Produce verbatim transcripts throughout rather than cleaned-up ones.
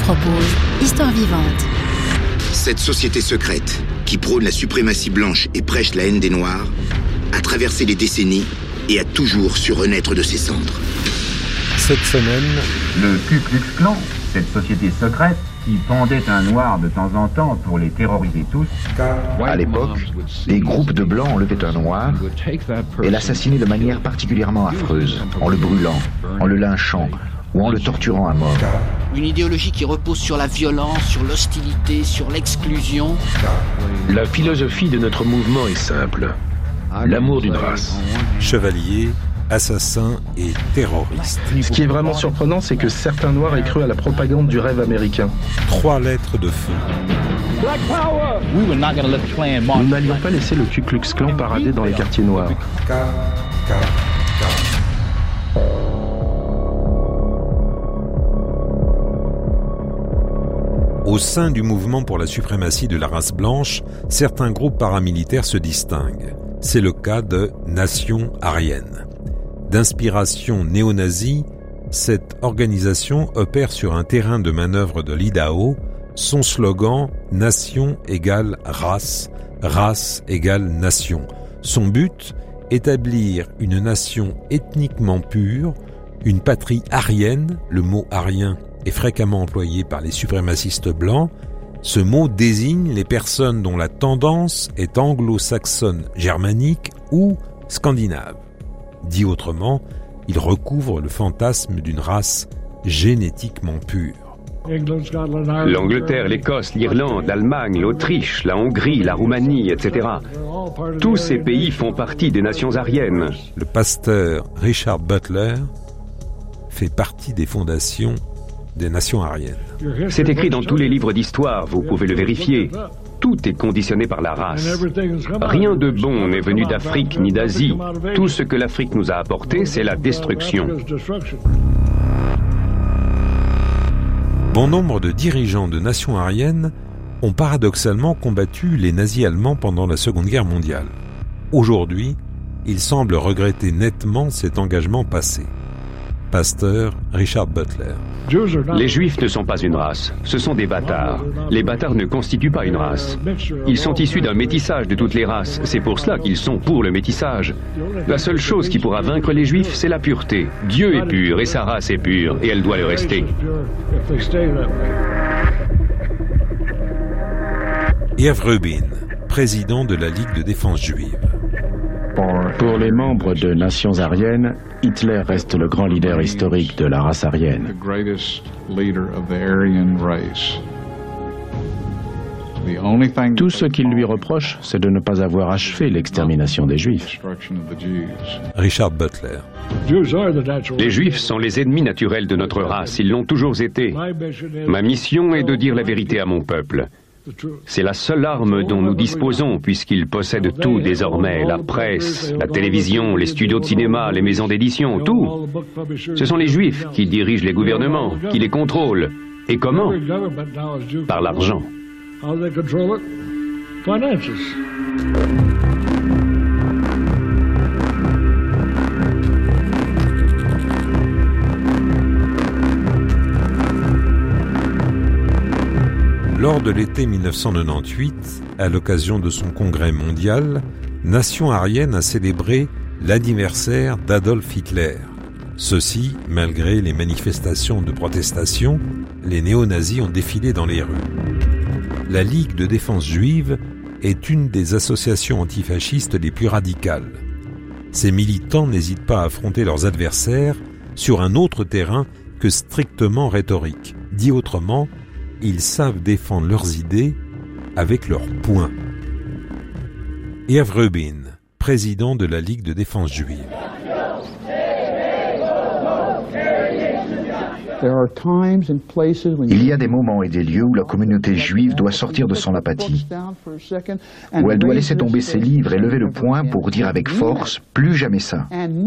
propose Histoire vivante. Cette société secrète, qui prône la suprématie blanche et prêche la haine des Noirs, a traversé les décennies et a toujours su renaître de ses cendres. Cette semaine, le Ku Klux Klan, cette société secrète qui pendait un noir de temps en temps pour les terroriser tous. À l'époque, des groupes de blancs enlevaient un noir et l'assassinaient de manière particulièrement affreuse, en le brûlant, en le lynchant ou en le torturant à mort. Une idéologie qui repose sur la violence, sur l'hostilité, sur l'exclusion. La philosophie de notre mouvement est simple. L'amour d'une race. Chevaliers, assassins et terroristes. Ce qui est vraiment surprenant, c'est que certains Noirs aient cru à la propagande du rêve américain. Trois lettres de feu. Nous n'allions pas laisser le Ku Klux Klan parader dans les quartiers noirs. Au sein du mouvement pour la suprématie de la race blanche, certains groupes paramilitaires se distinguent. C'est le cas de Nation Aryenne. D'inspiration néo-nazie, cette organisation opère sur un terrain de manœuvre de l'Idaho. Son slogan « Nation égale race, race égale nation ». Son but, établir une nation ethniquement pure, une patrie aryenne, le mot aryen est fréquemment employé par les suprémacistes blancs. Ce mot désigne les personnes dont la tendance est anglo-saxonne germanique ou scandinave. Dit autrement, il recouvre le fantasme d'une race génétiquement pure. L'Angleterre, l'Écosse, l'Irlande, l'Allemagne, l'Autriche, la Hongrie, la Roumanie, et cetera. Tous ces pays font partie des nations aryennes. Le pasteur Richard Butler fait partie des fondations des nations aryennes. C'est écrit dans tous les livres d'histoire, vous pouvez le vérifier. Tout est conditionné par la race. Rien de bon n'est venu d'Afrique ni d'Asie. Tout ce que l'Afrique nous a apporté, c'est la destruction. Bon nombre de dirigeants de nations aryennes ont paradoxalement combattu les nazis allemands pendant la Seconde Guerre mondiale. Aujourd'hui, ils semblent regretter nettement cet engagement passé. Pasteur Richard Butler. Les Juifs ne sont pas une race, ce sont des bâtards. Les bâtards ne constituent pas une race. Ils sont issus d'un métissage de toutes les races, c'est pour cela qu'ils sont pour le métissage. La seule chose qui pourra vaincre les Juifs, c'est la pureté. Dieu est pur et sa race est pure, et elle doit le rester. Irv Rubin, président de la Ligue de défense juive. Pour les membres de nations aryennes, Hitler reste le grand leader historique de la race aryenne. Tout ce qu'il lui reproche, c'est de ne pas avoir achevé l'extermination des Juifs. Richard Butler. Les Juifs sont les ennemis naturels de notre race, ils l'ont toujours été. Ma mission est de dire la vérité à mon peuple. C'est la seule arme dont nous disposons puisqu'ils possèdent tout désormais, la presse, la télévision, les studios de cinéma, les maisons d'édition, tout. Ce sont les Juifs qui dirigent les gouvernements, qui les contrôlent. Et comment? Par l'argent. Lors de l'été mille neuf cent quatre-vingt-dix-huit, à l'occasion de son congrès mondial, Nation aryenne a célébré l'anniversaire d'Adolf Hitler. Ceci, malgré les manifestations de protestation, les néo-nazis ont défilé dans les rues. La Ligue de défense juive est une des associations antifascistes les plus radicales. Ces militants n'hésitent pas à affronter leurs adversaires sur un autre terrain que strictement rhétorique. Dit autrement, ils savent défendre leurs idées avec leurs poings. Irv Rubin, président de la Ligue de défense juive. Il y a des moments et des lieux où la communauté juive doit sortir de son apathie, où elle doit laisser tomber ses livres et lever le poing pour dire avec force « plus jamais ça ».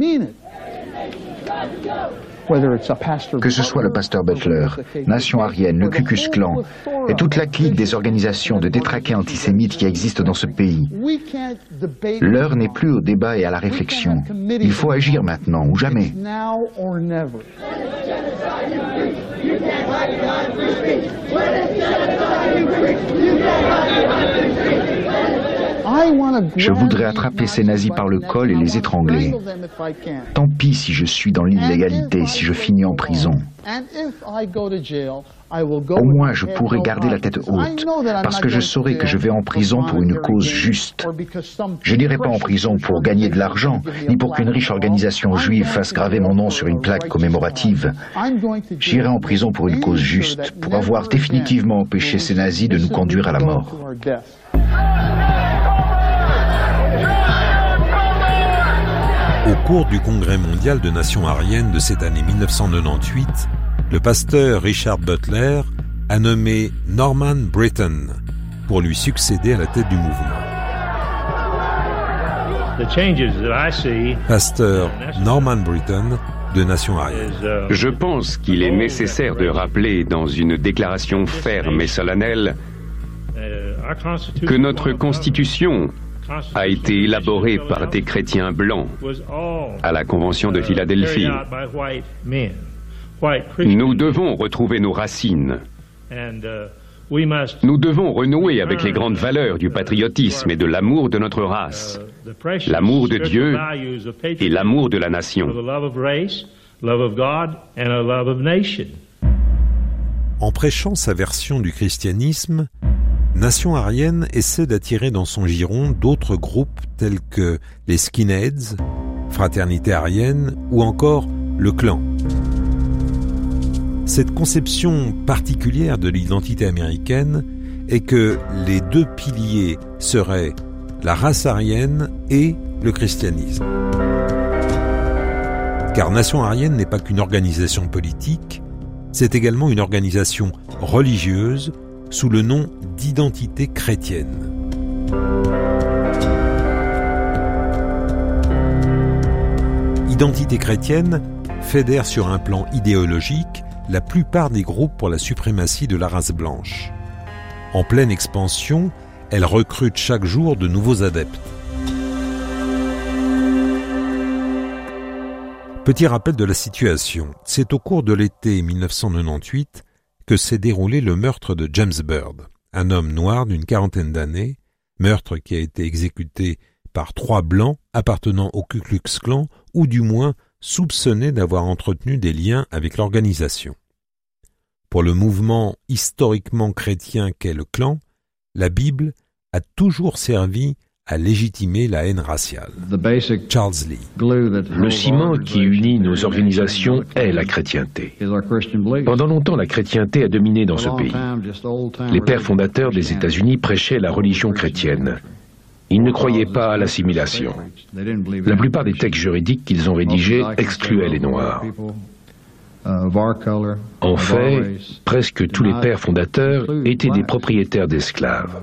Que ce soit le pasteur Butler, Nation aryenne, le Ku Klux Klan et toute la clique des organisations de détraqués antisémites qui existent dans ce pays, l'heure n'est plus au débat et à la réflexion. Il faut agir maintenant ou jamais. Je voudrais attraper ces nazis par le col et les étrangler. Tant pis si je suis dans l'illégalité, si je finis en prison. Au moins, je pourrai garder la tête haute, parce que je saurai que je vais en prison pour une cause juste. Je n'irai pas en prison pour gagner de l'argent, ni pour qu'une riche organisation juive fasse graver mon nom sur une plaque commémorative. J'irai en prison pour une cause juste, pour avoir définitivement empêché ces nazis de nous conduire à la mort. Au cours du Congrès mondial de nations aryennes de cette année mille neuf cent quatre-vingt-dix-huit, le pasteur Richard Butler a nommé Norman Britton pour lui succéder à la tête du mouvement. Pasteur Norman Britton de Nations aryennes. Je pense qu'il est nécessaire de rappeler dans une déclaration ferme et solennelle que notre Constitution a été élaborée par des chrétiens blancs à la Convention de Philadelphie. Nous devons retrouver nos racines. Nous devons renouer avec les grandes valeurs du patriotisme et de l'amour de notre race, l'amour de Dieu et l'amour de la nation. En prêchant sa version du christianisme, Nations aryennes essaie d'attirer dans son giron d'autres groupes tels que les Skinheads, Fraternité aryenne ou encore le Klan. Cette conception particulière de l'identité américaine est que les deux piliers seraient la race aryenne et le christianisme. Car Nations aryennes n'est pas qu'une organisation politique, c'est également une organisation religieuse sous le nom d'identité chrétienne. Identité chrétienne fédère sur un plan idéologique la plupart des groupes pour la suprématie de la race blanche. En pleine expansion, elle recrute chaque jour de nouveaux adeptes. Petit rappel de la situation, c'est au cours de l'été mille neuf cent quatre-vingt-dix-huit que s'est déroulé le meurtre de James Byrd, un homme noir d'une quarantaine d'années, meurtre qui a été exécuté par trois blancs appartenant au Ku Klux Klan ou du moins soupçonnés d'avoir entretenu des liens avec l'organisation. Pour le mouvement historiquement chrétien qu'est le Klan, la Bible a toujours servi à légitimer la haine raciale. Charles Lee. Le ciment qui unit nos organisations est la chrétienté. Pendant longtemps, la chrétienté a dominé dans ce pays. Les pères fondateurs des États-Unis prêchaient la religion chrétienne. Ils ne croyaient pas à l'assimilation. La plupart des textes juridiques qu'ils ont rédigés excluaient les Noirs. En fait, presque tous les pères fondateurs étaient des propriétaires d'esclaves.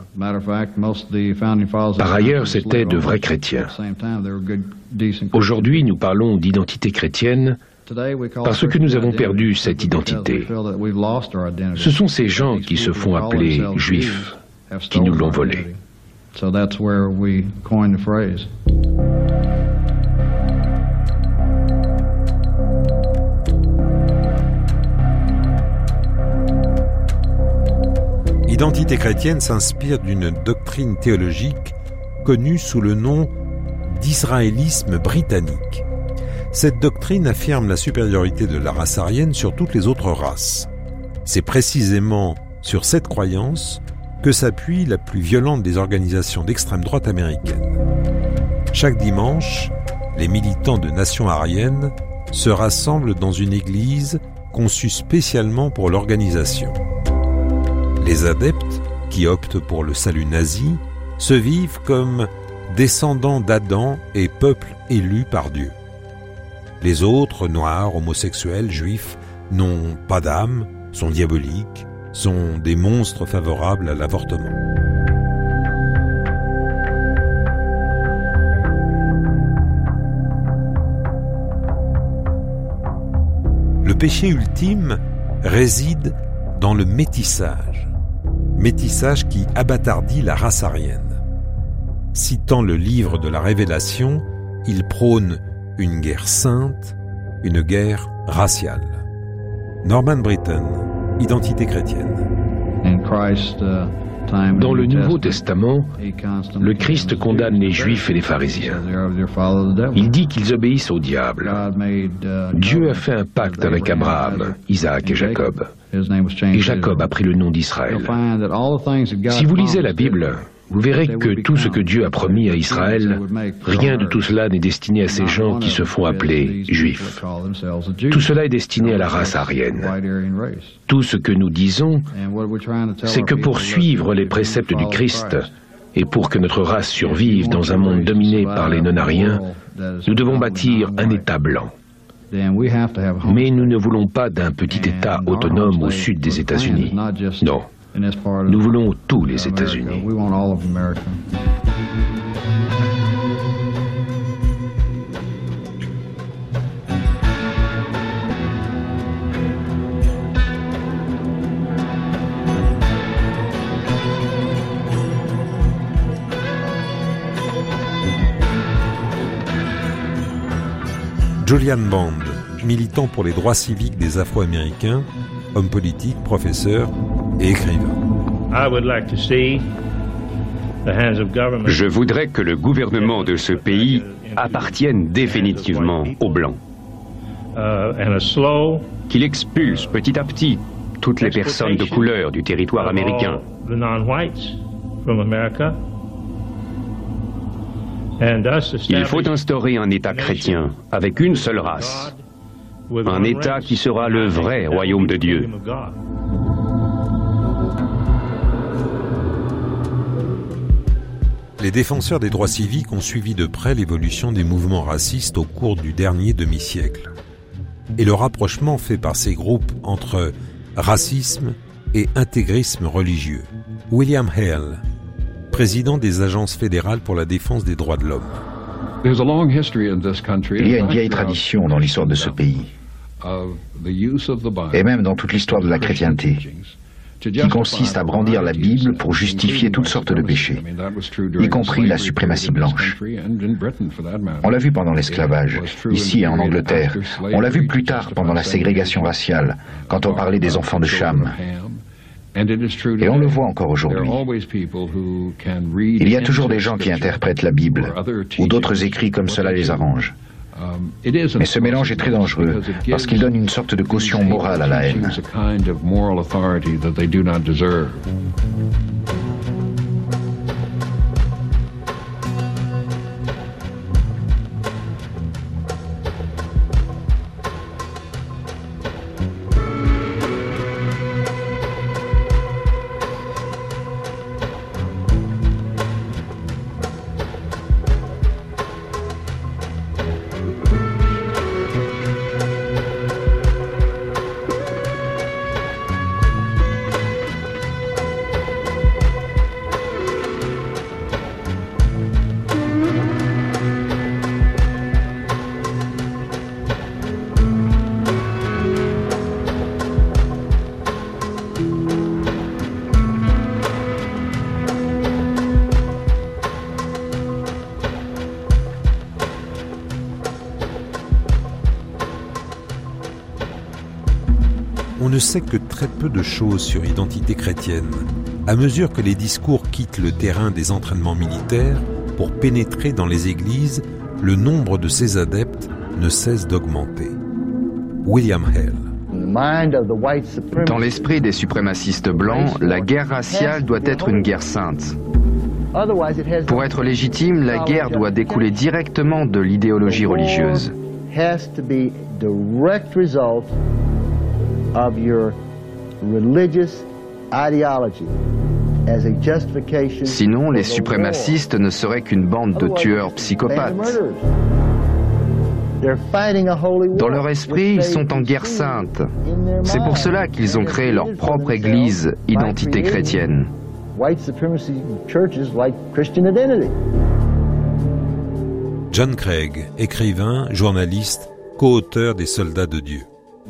Par ailleurs, c'étaient de vrais chrétiens. Aujourd'hui, nous parlons d'identité chrétienne parce que nous avons perdu cette identité. Ce sont ces gens qui se font appeler juifs qui nous l'ont volée. L'identité chrétienne s'inspire d'une doctrine théologique connue sous le nom d'israélisme britannique. Cette doctrine affirme la supériorité de la race aryenne sur toutes les autres races. C'est précisément sur cette croyance que s'appuie la plus violente des organisations d'extrême droite américaines. Chaque dimanche, les militants de Nations aryennes se rassemblent dans une église conçue spécialement pour l'organisation. Les adeptes, qui optent pour le salut nazi, se vivent comme descendants d'Adam et peuple élu par Dieu. Les autres, noirs, homosexuels, juifs, n'ont pas d'âme, sont diaboliques, sont des monstres favorables à l'avortement. Le péché ultime réside dans le métissage. Métissage qui abâtardit la race aryenne. Citant le livre de la Révélation, il prône une guerre sainte, une guerre raciale. Norman Britton, Identité chrétienne. Dans le Nouveau Testament, le Christ condamne les Juifs et les pharisiens. Il dit qu'ils obéissent au diable. Dieu a fait un pacte avec Abraham, Isaac et Jacob. Et Jacob a pris le nom d'Israël. Si vous lisez la Bible, vous verrez que tout ce que Dieu a promis à Israël, rien de tout cela n'est destiné à ces gens qui se font appeler Juifs. Tout cela est destiné à la race aryenne. Tout ce que nous disons, c'est que pour suivre les préceptes du Christ et pour que notre race survive dans un monde dominé par les non-aryens, nous devons bâtir un État blanc. Mais nous ne voulons pas d'un petit État autonome au sud des États-Unis. Non. Nous voulons tous les États-Unis. Julian Bond, militant pour les droits civiques des Afro-Américains, homme politique, professeur et écrivain. Je voudrais que le gouvernement de ce pays appartienne définitivement aux Blancs. Qu'il expulse petit à petit toutes les personnes de couleur du territoire américain. Il faut instaurer un État chrétien avec une seule race. Un État qui sera le vrai royaume de Dieu. Les défenseurs des droits civiques ont suivi de près l'évolution des mouvements racistes au cours du dernier demi-siècle. Et le rapprochement fait par ces groupes entre racisme et intégrisme religieux. William Hale, président des agences fédérales pour la défense des droits de l'homme. Il y a une vieille tradition dans l'histoire de ce pays, et même dans toute l'histoire de la chrétienté, qui consiste à brandir la Bible pour justifier toutes sortes de péchés, y compris la suprématie blanche. On l'a vu pendant l'esclavage, ici et en Angleterre. On l'a vu plus tard pendant la ségrégation raciale, quand on parlait des enfants de Cham. Et on le voit encore aujourd'hui. Il y a toujours des gens qui interprètent la Bible, ou d'autres écrits comme cela les arrange. Mais ce mélange est très dangereux, parce qu'il donne une sorte de caution morale à la haine. On ne sait que très peu de choses sur l'identité chrétienne, à mesure que les discours quittent le terrain des entraînements militaires pour pénétrer dans les églises, le nombre de ses adeptes ne cesse d'augmenter. William Hale. Dans l'esprit des suprémacistes blancs, la guerre raciale doit être une guerre sainte. Pour être légitime, la guerre doit découler directement de l'idéologie religieuse. Of your religious ideology as a justification. Sinon, les suprémacistes ne seraient qu'une bande de tueurs psychopathes. Dans leur esprit, ils sont en guerre sainte. C'est pour cela qu'ils ont créé leur propre église, Identité chrétienne. John Craig, écrivain, journaliste, co-auteur des Soldats de Dieu.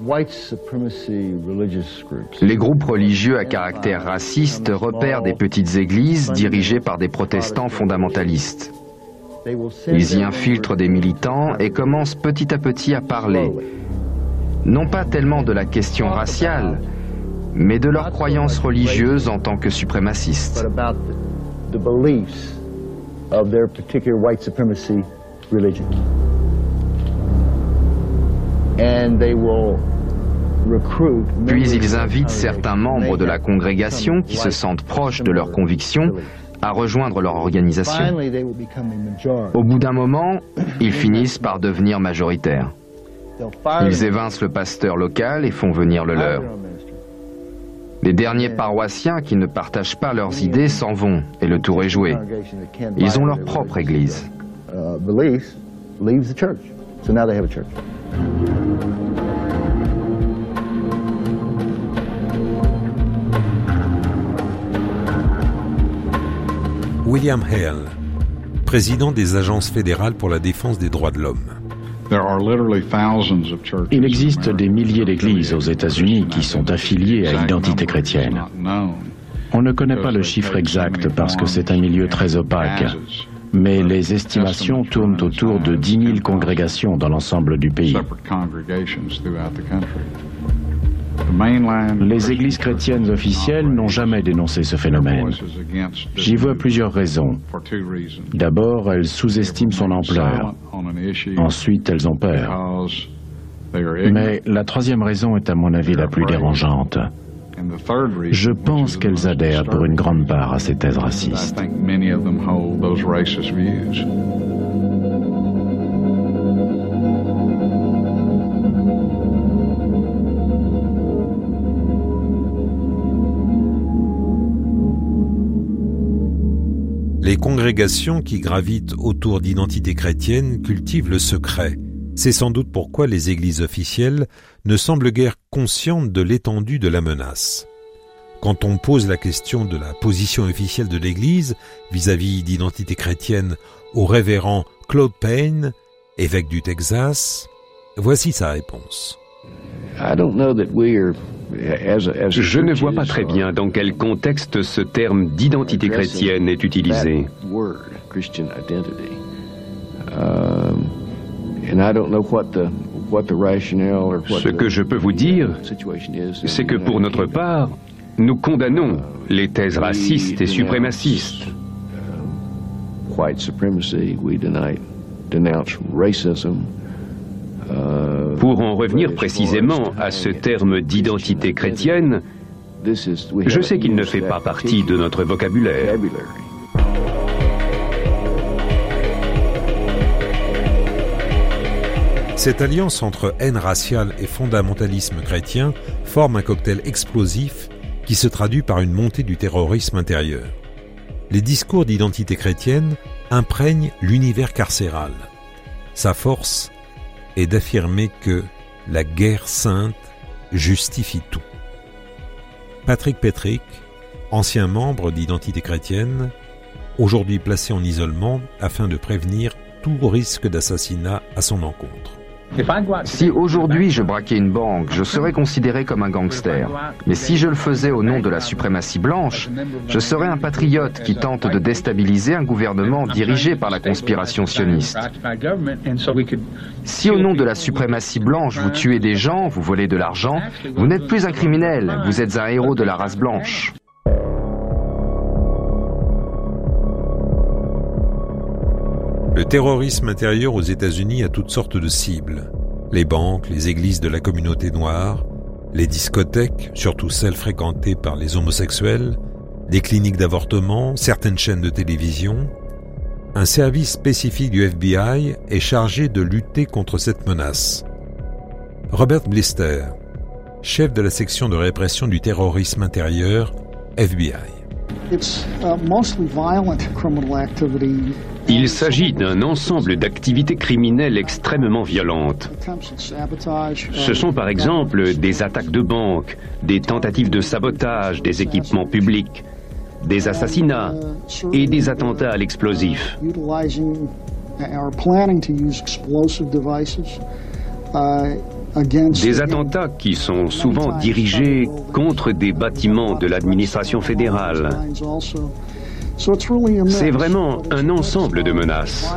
Les groupes religieux à caractère raciste repèrent des petites églises dirigées par des protestants fondamentalistes. Ils y infiltrent des militants et commencent petit à petit à parler, non pas tellement de la question raciale, mais de leurs croyances religieuses en tant que suprémacistes. Puis ils invitent certains membres de la congrégation qui se sentent proches de leurs convictions à rejoindre leur organisation. Au bout d'un moment, ils finissent par devenir majoritaires. Ils évincent le pasteur local et font venir le leur. Les derniers paroissiens qui ne partagent pas leurs idées s'en vont et le tour est joué. Ils ont leur propre église. William Hale, président des agences fédérales pour la défense des droits de l'homme. Il existe des milliers d'églises aux États-Unis qui sont affiliées à l'identité chrétienne. On ne connaît pas le chiffre exact parce que c'est un milieu très opaque, mais les estimations tournent autour de dix mille congrégations dans l'ensemble du pays. Les églises chrétiennes officielles n'ont jamais dénoncé ce phénomène. J'y vois plusieurs raisons. D'abord, elles sous-estiment son ampleur. Ensuite, elles ont peur. Mais la troisième raison est à mon avis la plus dérangeante. Je pense qu'elles adhèrent pour une grande part à ces thèses racistes. Les congrégations qui gravitent autour d'identités chrétiennes cultivent le secret. C'est sans doute pourquoi les églises officielles ne semblent guère conscientes de l'étendue de la menace. Quand on pose la question de la position officielle de l'Église vis-à-vis d'identités chrétiennes au révérend Claude Payne, évêque du Texas, voici sa réponse. Je ne vois pas très bien dans quel contexte ce terme d'identité chrétienne est utilisé. Ce que je peux vous dire, c'est que pour notre part, nous condamnons les thèses racistes et suprémacistes. Pour en revenir précisément à ce terme d'identité chrétienne, je sais qu'il ne fait pas partie de notre vocabulaire. Cette alliance entre haine raciale et fondamentalisme chrétien forme un cocktail explosif qui se traduit par une montée du terrorisme intérieur. Les discours d'identité chrétienne imprègnent l'univers carcéral. Sa force est d'affirmer que la guerre sainte justifie tout. Patrick Petrick, ancien membre d'Identité chrétienne, aujourd'hui placé en isolement afin de prévenir tout risque d'assassinat à son encontre. Si aujourd'hui je braquais une banque, je serais considéré comme un gangster. Mais si je le faisais au nom de la suprématie blanche, je serais un patriote qui tente de déstabiliser un gouvernement dirigé par la conspiration sioniste. Si au nom de la suprématie blanche vous tuez des gens, vous volez de l'argent, vous n'êtes plus un criminel, vous êtes un héros de la race blanche. Le terrorisme intérieur aux États-Unis a toutes sortes de cibles. Les banques, les églises de la communauté noire, les discothèques, surtout celles fréquentées par les homosexuels, des cliniques d'avortement, certaines chaînes de télévision. Un service spécifique du F B I est chargé de lutter contre cette menace. Robert Blister, chef de la section de répression du terrorisme intérieur, F B I. It's, uh, mostly violent criminal activity. Il s'agit d'un ensemble d'activités criminelles extrêmement violentes. Ce sont par exemple des attaques de banques, des tentatives de sabotage des équipements publics, des assassinats et des attentats à l'explosif. Des attentats qui sont souvent dirigés contre des bâtiments de l'administration fédérale. C'est vraiment un ensemble de menaces.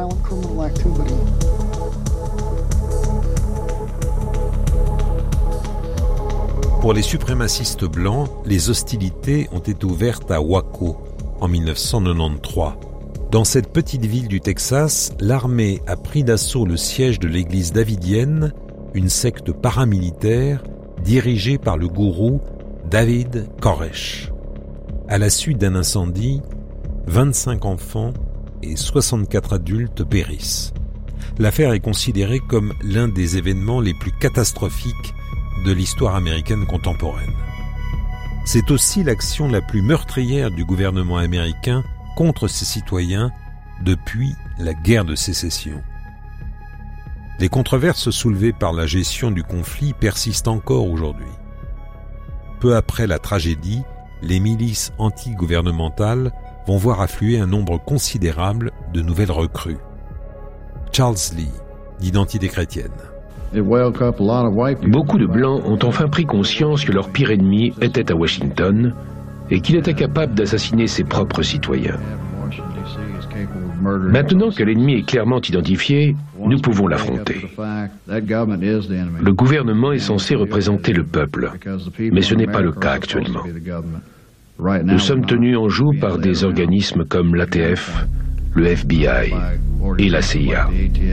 Pour les suprémacistes blancs, les hostilités ont été ouvertes à Waco en mille neuf cent quatre-vingt-treize. Dans cette petite ville du Texas, l'armée a pris d'assaut le siège de l'église davidienne, une secte paramilitaire dirigée par le gourou David Koresh. À la suite d'un incendie, vingt-cinq enfants et soixante-quatre adultes périssent. L'affaire est considérée comme l'un des événements les plus catastrophiques de l'histoire américaine contemporaine. C'est aussi l'action la plus meurtrière du gouvernement américain contre ses citoyens depuis la guerre de sécession. Les controverses soulevées par la gestion du conflit persistent encore aujourd'hui. Peu après la tragédie, les milices anti-gouvernementales vont voir affluer un nombre considérable de nouvelles recrues. Charles Lee, d'Identité chrétienne. Beaucoup de Blancs ont enfin pris conscience que leur pire ennemi était à Washington et qu'il était capable d'assassiner ses propres citoyens. Maintenant que l'ennemi est clairement identifié, nous pouvons l'affronter. Le gouvernement est censé représenter le peuple, mais ce n'est pas le cas actuellement. Nous sommes tenus en joue par des organismes comme l'A T F, le F B I et la C I A.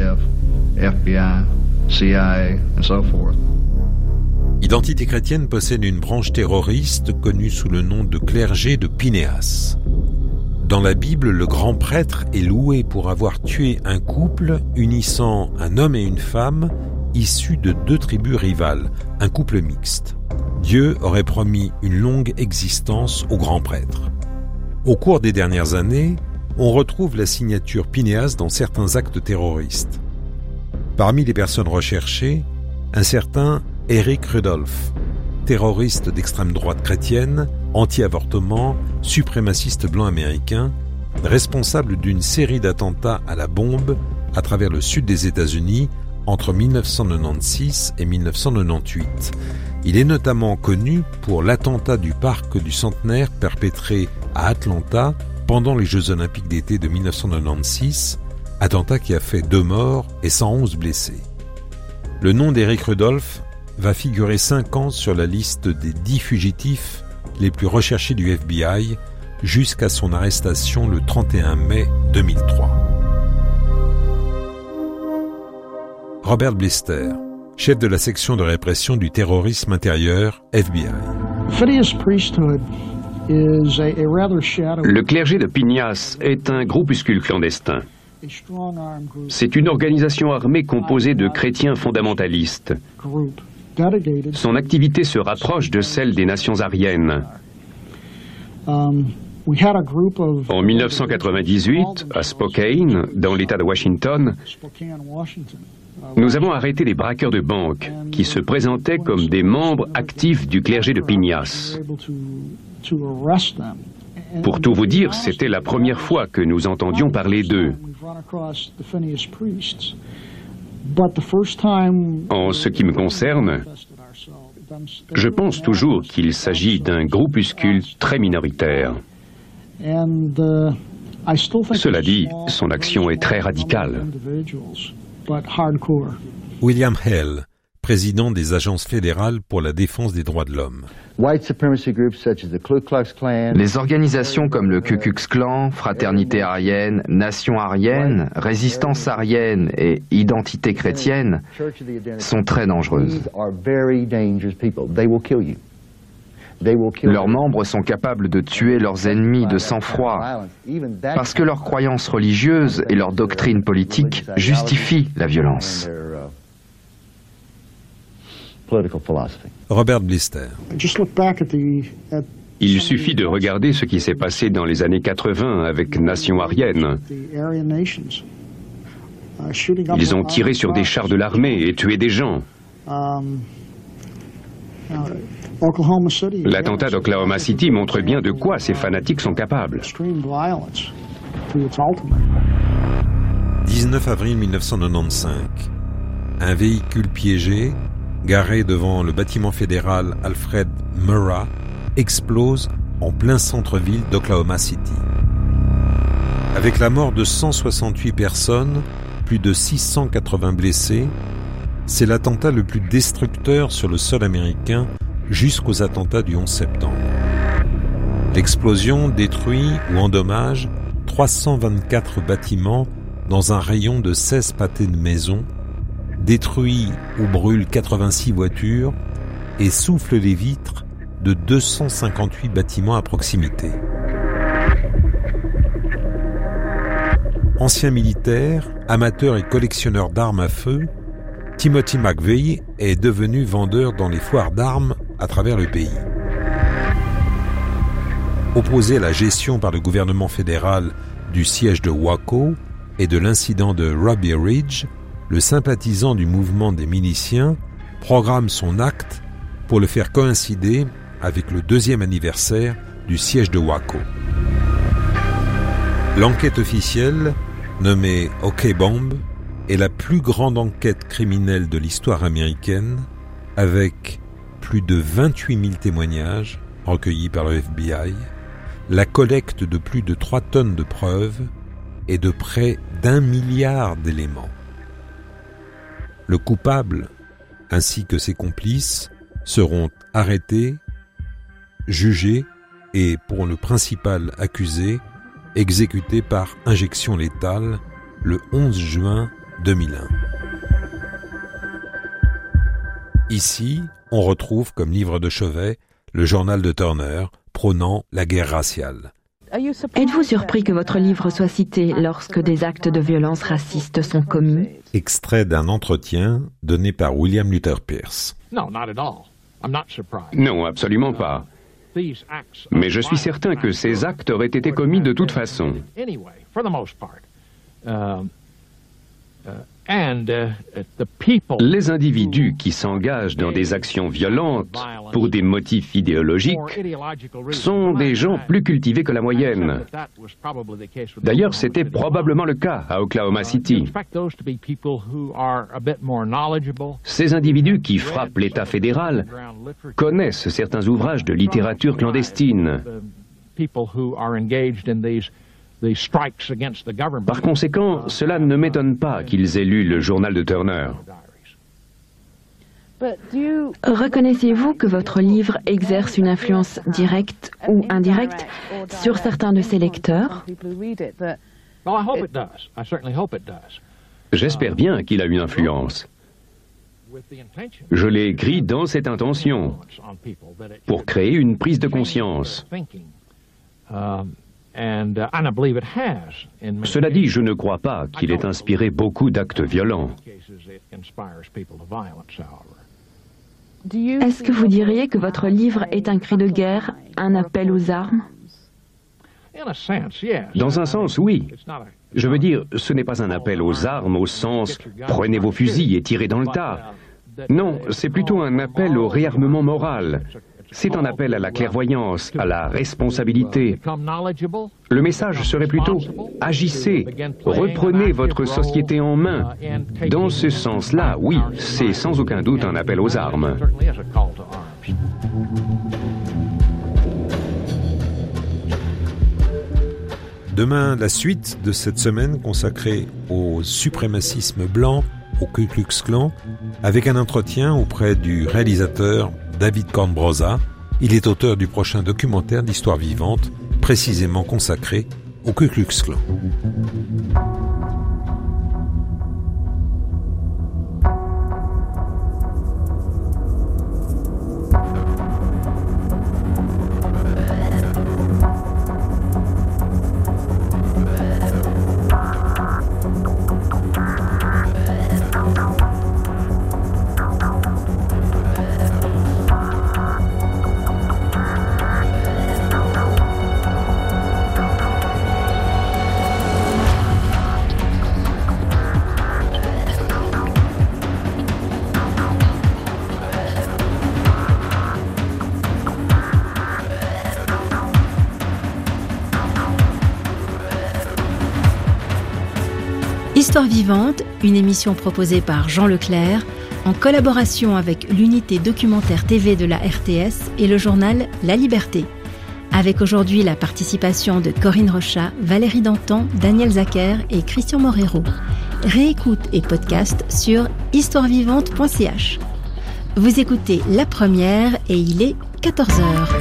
Identité chrétienne possède une branche terroriste connue sous le nom de clergé de Pinéas. Dans la Bible, le grand prêtre est loué pour avoir tué un couple unissant un homme et une femme issus de deux tribus rivales, un couple mixte. Dieu aurait promis une longue existence au grand prêtre. Au cours des dernières années, on retrouve la signature Pinéas dans certains actes terroristes. Parmi les personnes recherchées, un certain Eric Rudolph, terroriste d'extrême droite chrétienne, anti-avortement, suprémaciste blanc américain, responsable d'une série d'attentats à la bombe à travers le sud des États-Unis entre mille neuf cent quatre-vingt-seize et mille neuf cent quatre-vingt-dix-huit. Il est notamment connu pour l'attentat du parc du Centenaire perpétré à Atlanta pendant les Jeux olympiques d'été de mille neuf cent quatre-vingt-seize, attentat qui a fait deux morts et cent onze blessés. Le nom d'Eric Rudolph va figurer cinq ans sur la liste des dix fugitifs les plus recherchés du F B I jusqu'à son arrestation le trente et un mai deux mille trois. Robert Blister, chef de la section de répression du terrorisme intérieur F B I. Le clergé de Pinéas est un groupuscule clandestin. C'est une organisation armée composée de chrétiens fondamentalistes. Son activité se rapproche de celle des nations aryennes. En mille neuf cent quatre-vingt-dix-huit, à Spokane, dans l'État de Washington, nous avons arrêté des braqueurs de banques qui se présentaient comme des membres actifs du clergé de Pinéas. Pour tout vous dire, c'était la première fois que nous entendions parler d'eux. En ce qui me concerne, je pense toujours qu'il s'agit d'un groupuscule très minoritaire. Cela dit, son action est très radicale. William Hale, président des agences fédérales pour la défense des droits de l'homme. Les organisations comme le Ku Klux Klan, Fraternité aryenne, Nation aryenne, Résistance aryenne et Identité chrétienne sont très dangereuses. Leurs membres sont capables de tuer leurs ennemis de sang-froid parce que leurs croyances religieuses et leur doctrine politique justifient la violence. Robert Blister. Il suffit de regarder ce qui s'est passé dans les années quatre-vingts avec Nation aryenne. Ils ont tiré sur des chars de l'armée et tué des gens. L'attentat d'Oklahoma City montre bien de quoi ces fanatiques sont capables. dix-neuf avril mille neuf cent quatre-vingt-quinze. Un véhicule piégé, garé devant le bâtiment fédéral Alfred Murrah, explose en plein centre-ville d'Oklahoma City. Avec la mort de cent soixante-huit personnes, plus de six cent quatre-vingts blessés, c'est l'attentat le plus destructeur sur le sol américain jusqu'aux attentats du onze septembre. L'explosion détruit ou endommage trois cent vingt-quatre bâtiments dans un rayon de seize pâtés de maisons, détruit ou brûle quatre-vingt-six voitures et souffle les vitres de deux cent cinquante-huit bâtiments à proximité. Ancien militaire, amateur et collectionneur d'armes à feu, Timothy McVeigh est devenu vendeur dans les foires d'armes à travers le pays. Opposé à la gestion par le gouvernement fédéral du siège de Waco et de l'incident de Robbie Ridge, le sympathisant du mouvement des miliciens programme son acte pour le faire coïncider avec le deuxième anniversaire du siège de Waco. L'enquête officielle, nommée OK Bomb, est la plus grande enquête criminelle de l'histoire américaine, avec plus de vingt-huit mille témoignages recueillis par le F B I, la collecte de plus de trois tonnes de preuves et de près d'un milliard d'éléments. Le coupable, ainsi que ses complices, seront arrêtés, jugés et, pour le principal accusé, exécutés par injection létale le onze juin deux mille un. Ici, on retrouve comme livre de chevet le journal de Turner prônant la guerre raciale. Êtes-vous surpris que votre livre soit cité lorsque des actes de violence racistes sont commis? Extrait d'un entretien donné par William Luther Pierce. Non, absolument pas. Mais je suis certain que ces actes auraient été commis de toute façon. Les individus qui s'engagent dans des actions violentes pour des motifs idéologiques sont des gens plus cultivés que la moyenne. D'ailleurs, c'était probablement le cas à Oklahoma City. Ces individus qui frappent l'État fédéral connaissent certains ouvrages de littérature clandestine. Par conséquent, cela ne m'étonne pas qu'ils aient lu le journal de Turner. Reconnaissez-vous que votre livre exerce une influence directe ou indirecte sur certains de ses lecteurs? J'espère bien qu'il a une influence. Je l'ai écrit dans cette intention, pour créer une prise de conscience. Cela dit, je ne crois pas qu'il ait inspiré beaucoup d'actes violents. Est-ce que vous diriez que votre livre est un cri de guerre, un appel aux armes? Dans un sens, oui. Je veux dire, ce n'est pas un appel aux armes au sens « prenez vos fusils et tirez dans le tas ». Non, c'est plutôt un appel au réarmement moral. C'est un appel à la clairvoyance, à la responsabilité. Le message serait plutôt « agissez, reprenez votre société en main ». Dans ce sens-là, oui, c'est sans aucun doute un appel aux armes. Demain, la suite de cette semaine consacrée au suprémacisme blanc, au Ku Klux Klan, avec un entretien auprès du réalisateur David Cornbrosa. Il est auteur du prochain documentaire d'histoire vivante, précisément consacré au Ku Klux Klan. Histoire vivante, une émission proposée par Jean Leclerc en collaboration avec l'unité documentaire T V de la R T S et le journal La Liberté. Avec aujourd'hui la participation de Corinne Rochat, Valérie Dantan, Daniel Zacher et Christian Morero. Réécoute et podcast sur histoire vivante point c h. Vous écoutez La Première et il est quatorze heures.